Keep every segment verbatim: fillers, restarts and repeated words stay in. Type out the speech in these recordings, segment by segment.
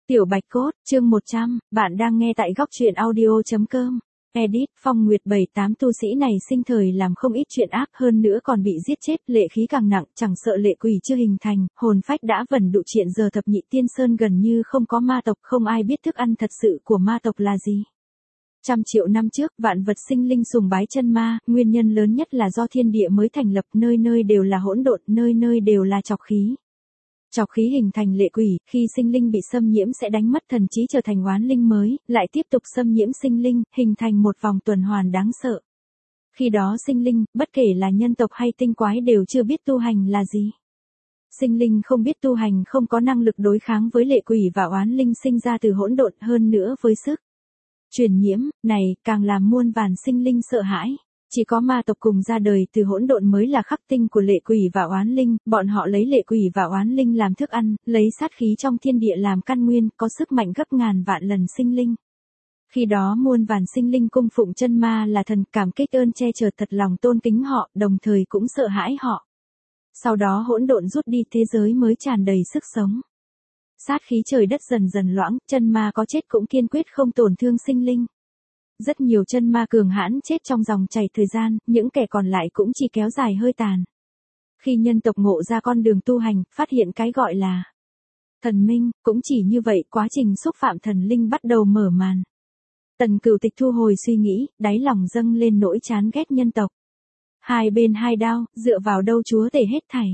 Tiểu Bạch Cốt, chương một trăm, bạn đang nghe tại góc truyện audio.com. Edit, Phong Nguyệt bảy tám tu sĩ này sinh thời làm không ít chuyện ác hơn nữa còn bị giết chết, lệ khí càng nặng, chẳng sợ lệ quỷ chưa hình thành, hồn phách đã vẩn đụ triện giờ thập nhị tiên sơn gần như không có ma tộc, không ai biết thức ăn thật sự của ma tộc là gì. Trăm triệu năm trước, vạn vật sinh linh sùng bái chân ma, nguyên nhân lớn nhất là do thiên địa mới thành lập, nơi nơi đều là hỗn độn, nơi nơi đều là trọc khí. Trọc khí hình thành lệ quỷ, khi sinh linh bị xâm nhiễm sẽ đánh mất thần trí trở thành oán linh mới, lại tiếp tục xâm nhiễm sinh linh, hình thành một vòng tuần hoàn đáng sợ. Khi đó sinh linh, bất kể là nhân tộc hay tinh quái đều chưa biết tu hành là gì. Sinh linh không biết tu hành không có năng lực đối kháng với lệ quỷ và oán linh sinh ra từ hỗn độn, hơn nữa với sức truyền nhiễm này càng làm muôn vàn sinh linh sợ hãi. Chỉ có ma tộc cùng ra đời từ hỗn độn mới là khắc tinh của lệ quỷ và oán linh, bọn họ lấy lệ quỷ và oán linh làm thức ăn, lấy sát khí trong thiên địa làm căn nguyên, có sức mạnh gấp ngàn vạn lần sinh linh. Khi đó muôn vàn sinh linh cung phụng chân ma là thần, cảm kích ơn che chở, thật lòng tôn kính họ, đồng thời cũng sợ hãi họ. Sau đó hỗn độn rút đi, thế giới mới tràn đầy sức sống. Sát khí trời đất dần dần loãng, chân ma có chết cũng kiên quyết không tổn thương sinh linh. Rất nhiều chân ma cường hãn chết trong dòng chảy thời gian, những kẻ còn lại cũng chỉ kéo dài hơi tàn. Khi nhân tộc ngộ ra con đường tu hành, phát hiện cái gọi là thần minh, cũng chỉ như vậy quá trình xúc phạm thần linh bắt đầu mở màn. Tần Cửu Tịch thu hồi suy nghĩ, đáy lòng dâng lên nỗi chán ghét nhân tộc. Hai bên hai đao, dựa vào đâu chúa tể hết thảy.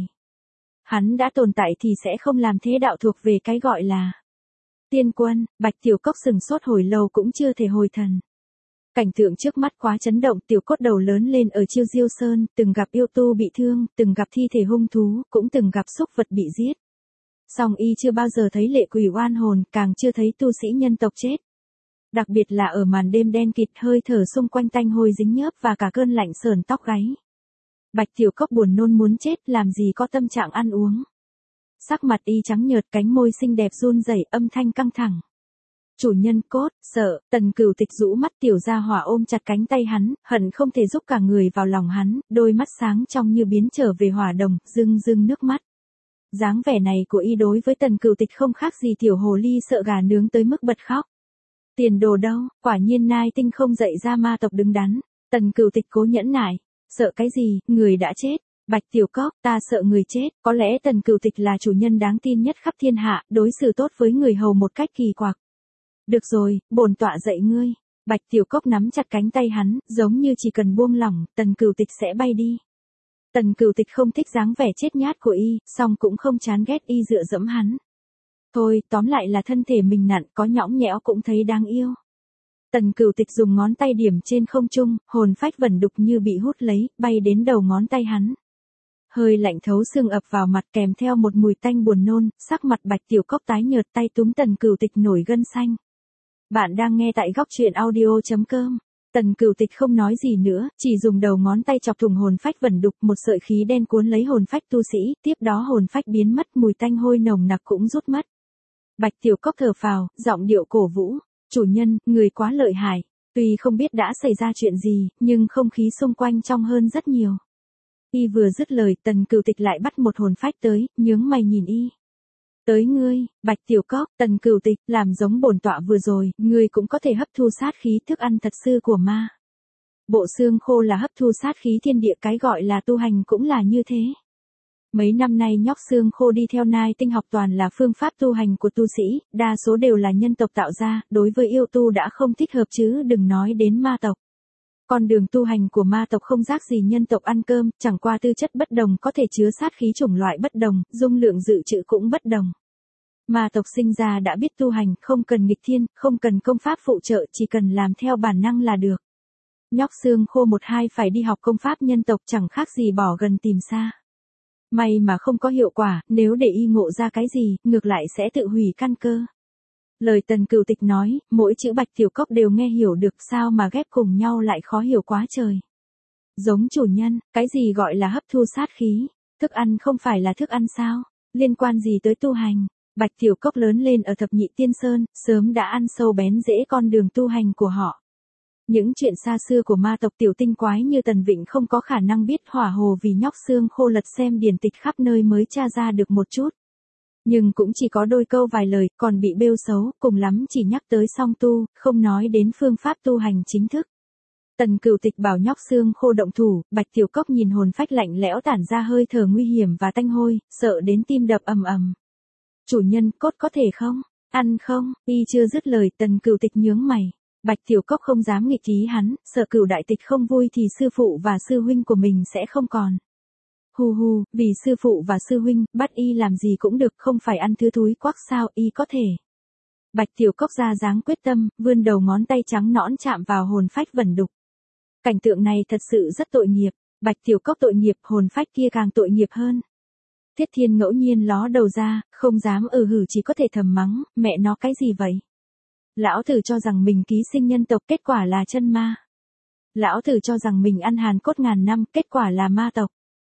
Hắn đã tồn tại thì sẽ không làm thế đạo thuộc về cái gọi là tiên quân. Bạch Tiểu Cốc sừng sốt hồi lâu cũng chưa thể hồi thần. Cảnh tượng trước mắt quá chấn động, tiểu cốt đầu lớn lên ở Chiêu Diêu Sơn, từng gặp yêu tu bị thương, từng gặp thi thể hung thú, cũng từng gặp súc vật bị giết. Song y chưa bao giờ thấy lệ quỷ oan hồn, càng chưa thấy tu sĩ nhân tộc chết. Đặc biệt là ở màn đêm đen kịt, hơi thở xung quanh tanh hôi dính nhớp và cả cơn lạnh sờn tóc gáy. Bạch Tiểu Cốc buồn nôn muốn chết, làm gì có tâm trạng ăn uống. Sắc mặt y trắng nhợt, cánh môi xinh đẹp run rẩy, âm thanh căng thẳng. Chủ nhân Cốt, sợ. Tần Cửu Tịch rũ mắt, tiểu gia hỏa ôm chặt cánh tay hắn, hận không thể giúp cả người vào lòng hắn, đôi mắt sáng trong như biến trở về hỏa đồng, rưng rưng nước mắt. Dáng vẻ này của y đối với Tần Cửu Tịch không khác gì tiểu hồ ly sợ gà nướng tới mức bật khóc. Tiền đồ đâu, quả nhiên nai tinh không dạy ra ma tộc đứng đắn. Tần Cửu Tịch cố nhẫn nại, sợ cái gì, người đã chết. Bạch Tiểu Cốc, ta sợ người chết, có lẽ Tần Cửu Tịch là chủ nhân đáng tin nhất khắp thiên hạ, đối xử tốt với người hầu một cách kỳ quặc. Được rồi, bổn tọa dạy ngươi. Bạch Tiểu Cốc nắm chặt cánh tay hắn, giống như chỉ cần buông lỏng, Tần Cửu Tịch sẽ bay đi. Tần Cửu Tịch không thích dáng vẻ chết nhát của y, song cũng không chán ghét y dựa dẫm hắn. Thôi, tóm lại là thân thể mình nặn, có nhõng nhẽo cũng thấy đáng yêu. Tần Cửu Tịch dùng ngón tay điểm trên không trung, hồn phách vẩn đục như bị hút lấy, bay đến đầu ngón tay hắn. Hơi lạnh thấu xương ập vào mặt kèm theo một mùi tanh buồn nôn, sắc mặt Bạch Tiểu Cốc tái nhợt, tay túm Tần Cửu Tịch nổi gân xanh. Bạn đang nghe tại góc truyện audio.com. Tần Cửu Tịch không nói gì nữa, chỉ dùng đầu ngón tay chọc thủng hồn phách vẩn đục, một sợi khí đen cuốn lấy hồn phách tu sĩ, tiếp đó hồn phách biến mất, mùi tanh hôi nồng nặc cũng rút mất. Bạch Tiểu Cốc thở phào, giọng điệu cổ vũ, chủ nhân, người quá lợi hại. Tuy không biết đã xảy ra chuyện gì, nhưng không khí xung quanh trong hơn rất nhiều. Y vừa dứt lời, Tần Cửu Tịch lại bắt một hồn phách tới, nhướng mày nhìn y. Tới ngươi, Bạch Tiểu Cốc. Tần Cửu Tịch, làm giống bổn tọa vừa rồi, ngươi cũng có thể hấp thu sát khí, thức ăn thật sự của ma. Bộ xương khô là hấp thu sát khí thiên địa, cái gọi là tu hành cũng là như thế. Mấy năm nay nhóc xương khô đi theo nai tinh học toàn là phương pháp tu hành của tu sĩ, đa số đều là nhân tộc tạo ra, đối với yêu tu đã không thích hợp chứ đừng nói đến ma tộc. Con đường tu hành của ma tộc không khác gì nhân tộc ăn cơm, chẳng qua tư chất bất đồng có thể chứa sát khí chủng loại bất đồng, dung lượng dự trữ cũng bất đồng. Ma tộc sinh ra đã biết tu hành, không cần nghịch thiên, không cần công pháp phụ trợ, chỉ cần làm theo bản năng là được. Nhóc xương khô một hai phải đi học công pháp nhân tộc chẳng khác gì bỏ gần tìm xa. May mà không có hiệu quả, nếu để y ngộ ra cái gì, ngược lại sẽ tự hủy căn cơ. Lời Tần Cửu Tịch nói, mỗi chữ Bạch Tiểu Cốc đều nghe hiểu được, sao mà ghép cùng nhau lại khó hiểu quá trời. Giống chủ nhân, cái gì gọi là hấp thu sát khí, thức ăn không phải là thức ăn sao, liên quan gì tới tu hành. Bạch Tiểu Cốc lớn lên ở thập nhị tiên sơn, sớm đã ăn sâu bén rễ con đường tu hành của họ. Những chuyện xa xưa của ma tộc tiểu tinh quái như Tần Vịnh không có khả năng biết, hỏa hồ vì nhóc xương khô lật xem điển tịch khắp nơi mới tra ra được một chút. Nhưng cũng chỉ có đôi câu vài lời, còn bị bêu xấu, cùng lắm chỉ nhắc tới song tu, không nói đến phương pháp tu hành chính thức. Tần Cửu Tịch bảo nhóc xương khô động thủ, Bạch Tiểu Cốc nhìn hồn phách lạnh lẽo tản ra hơi thở nguy hiểm và tanh hôi, sợ đến tim đập ầm ầm. Chủ nhân, cốt có thể không? Ăn không? Y chưa dứt lời, Tần Cửu Tịch nhướng mày. Bạch Tiểu Cốc không dám nghịch ý hắn, sợ Cửu Đại Tịch không vui thì sư phụ và sư huynh của mình sẽ không còn. Hù hù, vì sư phụ và sư huynh, bắt y làm gì cũng được, không phải ăn thứ thúi quắc sao, y có thể. Bạch Tiểu Cốc ra dáng quyết tâm, vươn đầu ngón tay trắng nõn chạm vào hồn phách vẩn đục. Cảnh tượng này thật sự rất tội nghiệp, Bạch Tiểu Cốc tội nghiệp, hồn phách kia càng tội nghiệp hơn. Thiết Thiên ngẫu nhiên ló đầu ra, không dám ừ hử chỉ có thể thầm mắng, mẹ nó cái gì vậy? Lão tử cho rằng mình ký sinh nhân tộc, kết quả là chân ma. Lão tử cho rằng mình ăn hàn cốt ngàn năm, kết quả là ma tộc.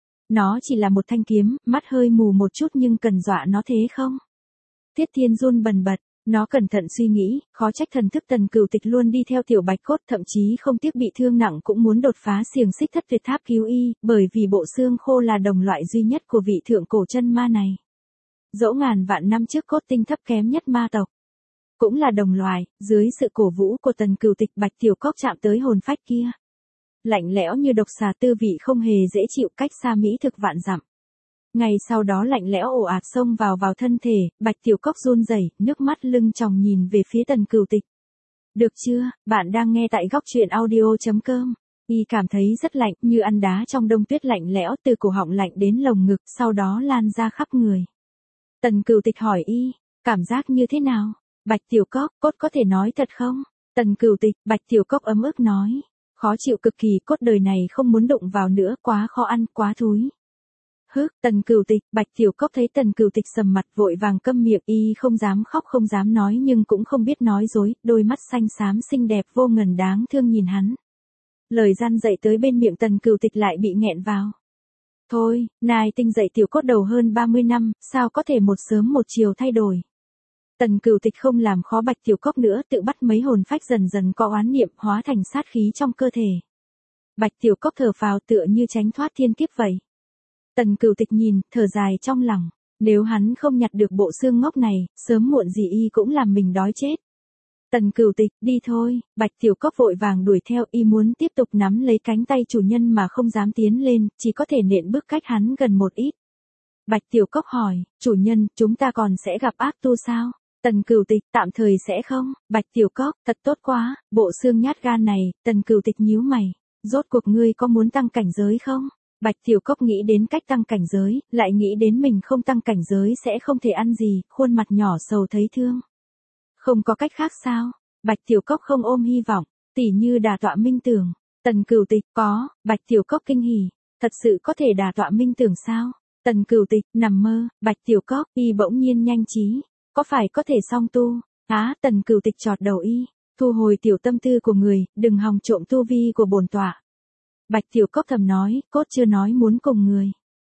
Nó chỉ là một thanh kiếm, mắt hơi mù một chút nhưng cần dọa nó thế không? Thiết Thiên run bần bật, nó cẩn thận suy nghĩ, khó trách thần thức Tần Cửu Tịch luôn đi theo tiểu bạch cốt, thậm chí không tiếc bị thương nặng cũng muốn đột phá xiềng xích thất tuyệt tháp cứu y, bởi vì bộ xương khô là đồng loại duy nhất của vị thượng cổ chân ma này. Dẫu ngàn vạn năm trước cốt tinh thấp kém nhất ma tộc, cũng là đồng loài, dưới sự cổ vũ của Tần Cửu Tịch, Bạch Tiểu Cốc chạm tới hồn phách kia. Lạnh lẽo như độc xà, tư vị không hề dễ chịu, cách xa mỹ thực vạn dặm. Ngày sau đó lạnh lẽo ồ ạt xông vào vào thân thể, Bạch Tiểu Cốc run rẩy, nước mắt lưng tròng nhìn về phía Tần Cửu Tịch. Được chưa, bạn đang nghe tại góc truyện audio chấm com. Y cảm thấy rất lạnh, như ăn đá trong đông tuyết, lạnh lẽo từ cổ họng lạnh đến lồng ngực, sau đó lan ra khắp người. Tần Cửu Tịch hỏi y, cảm giác như thế nào? Bạch Tiểu Cốc, cốt có thể nói thật không? Tần Cửu Tịch, Bạch Tiểu Cốc ấm ức nói. Khó chịu cực kỳ, cốt đời này không muốn đụng vào nữa, quá khó ăn, quá thúi. Hứ, Tần Cửu Tịch, Bạch Tiểu Cốc thấy Tần Cửu Tịch sầm mặt vội vàng câm miệng, y không dám khóc không dám nói nhưng cũng không biết nói dối, đôi mắt xanh xám xinh đẹp vô ngần đáng thương nhìn hắn. Lời gian dạy tới bên miệng Tần Cửu Tịch lại bị nghẹn vào. Thôi, nài tinh dạy tiểu cốt đầu hơn ba mươi năm, sao có thể một sớm một chiều thay đổi. Tần Cửu Tịch không làm khó Bạch Tiểu Cốc nữa, tự bắt mấy hồn phách dần dần có oán niệm hóa thành sát khí trong cơ thể. Bạch Tiểu Cốc thở phào tựa như tránh thoát thiên kiếp vậy. Tần Cửu Tịch nhìn, thở dài trong lòng, nếu hắn không nhặt được bộ xương ngốc này, sớm muộn gì y cũng làm mình đói chết. Tần Cửu Tịch, đi thôi, Bạch Tiểu Cốc vội vàng đuổi theo, y muốn tiếp tục nắm lấy cánh tay chủ nhân mà không dám tiến lên, chỉ có thể nện bước cách hắn gần một ít. Bạch Tiểu Cốc hỏi, chủ nhân, chúng ta còn sẽ gặp ác tu sao? Tần Cửu Tịch, tạm thời sẽ không. Bạch Tiểu Cốc, thật tốt quá, bộ xương nhát gan này. Tần Cửu Tịch nhíu mày, rốt cuộc ngươi có muốn tăng cảnh giới không? Bạch Tiểu Cốc nghĩ đến cách tăng cảnh giới, lại nghĩ đến mình không tăng cảnh giới sẽ không thể ăn gì, khuôn mặt nhỏ sầu thấy thương. Không có cách khác sao? Bạch Tiểu Cốc không ôm hy vọng, tỉ như đả tọa minh tưởng. Tần Cửu Tịch, có. Bạch Tiểu Cốc kinh hỉ, thật sự có thể đả tọa minh tưởng sao? Tần Cửu Tịch, nằm mơ. Bạch Tiểu Cốc, y bỗng nhiên nhanh trí, có phải có thể song tu? Á, Tần Cửu Tịch chọt đầu y, thu hồi tiểu tâm tư của người, đừng hòng trộm tu vi của bổn tọa. Bạch Tiểu Cốc thầm nói, cốt chưa nói muốn cùng người.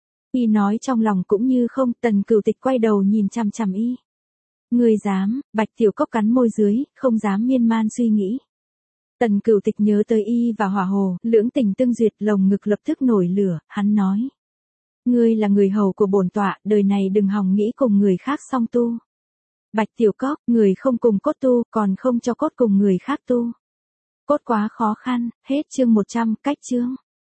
Y nói trong lòng cũng như không. Tần Cửu Tịch quay đầu nhìn chằm chằm y. Người dám? Bạch Tiểu Cốc cắn môi dưới, không dám miên man suy nghĩ. Tần Cửu Tịch nhớ tới y và hỏa hồ, lưỡng tình tương duyệt, lồng ngực lập tức nổi lửa, hắn nói. Ngươi là người hầu của bổn tọa, đời này đừng hòng nghĩ cùng người khác song tu. Bạch Tiểu Cốc, người không cùng cốt tu, còn không cho cốt cùng người khác tu. Cốt quá khó khăn, hết chương một trăm, cách chương.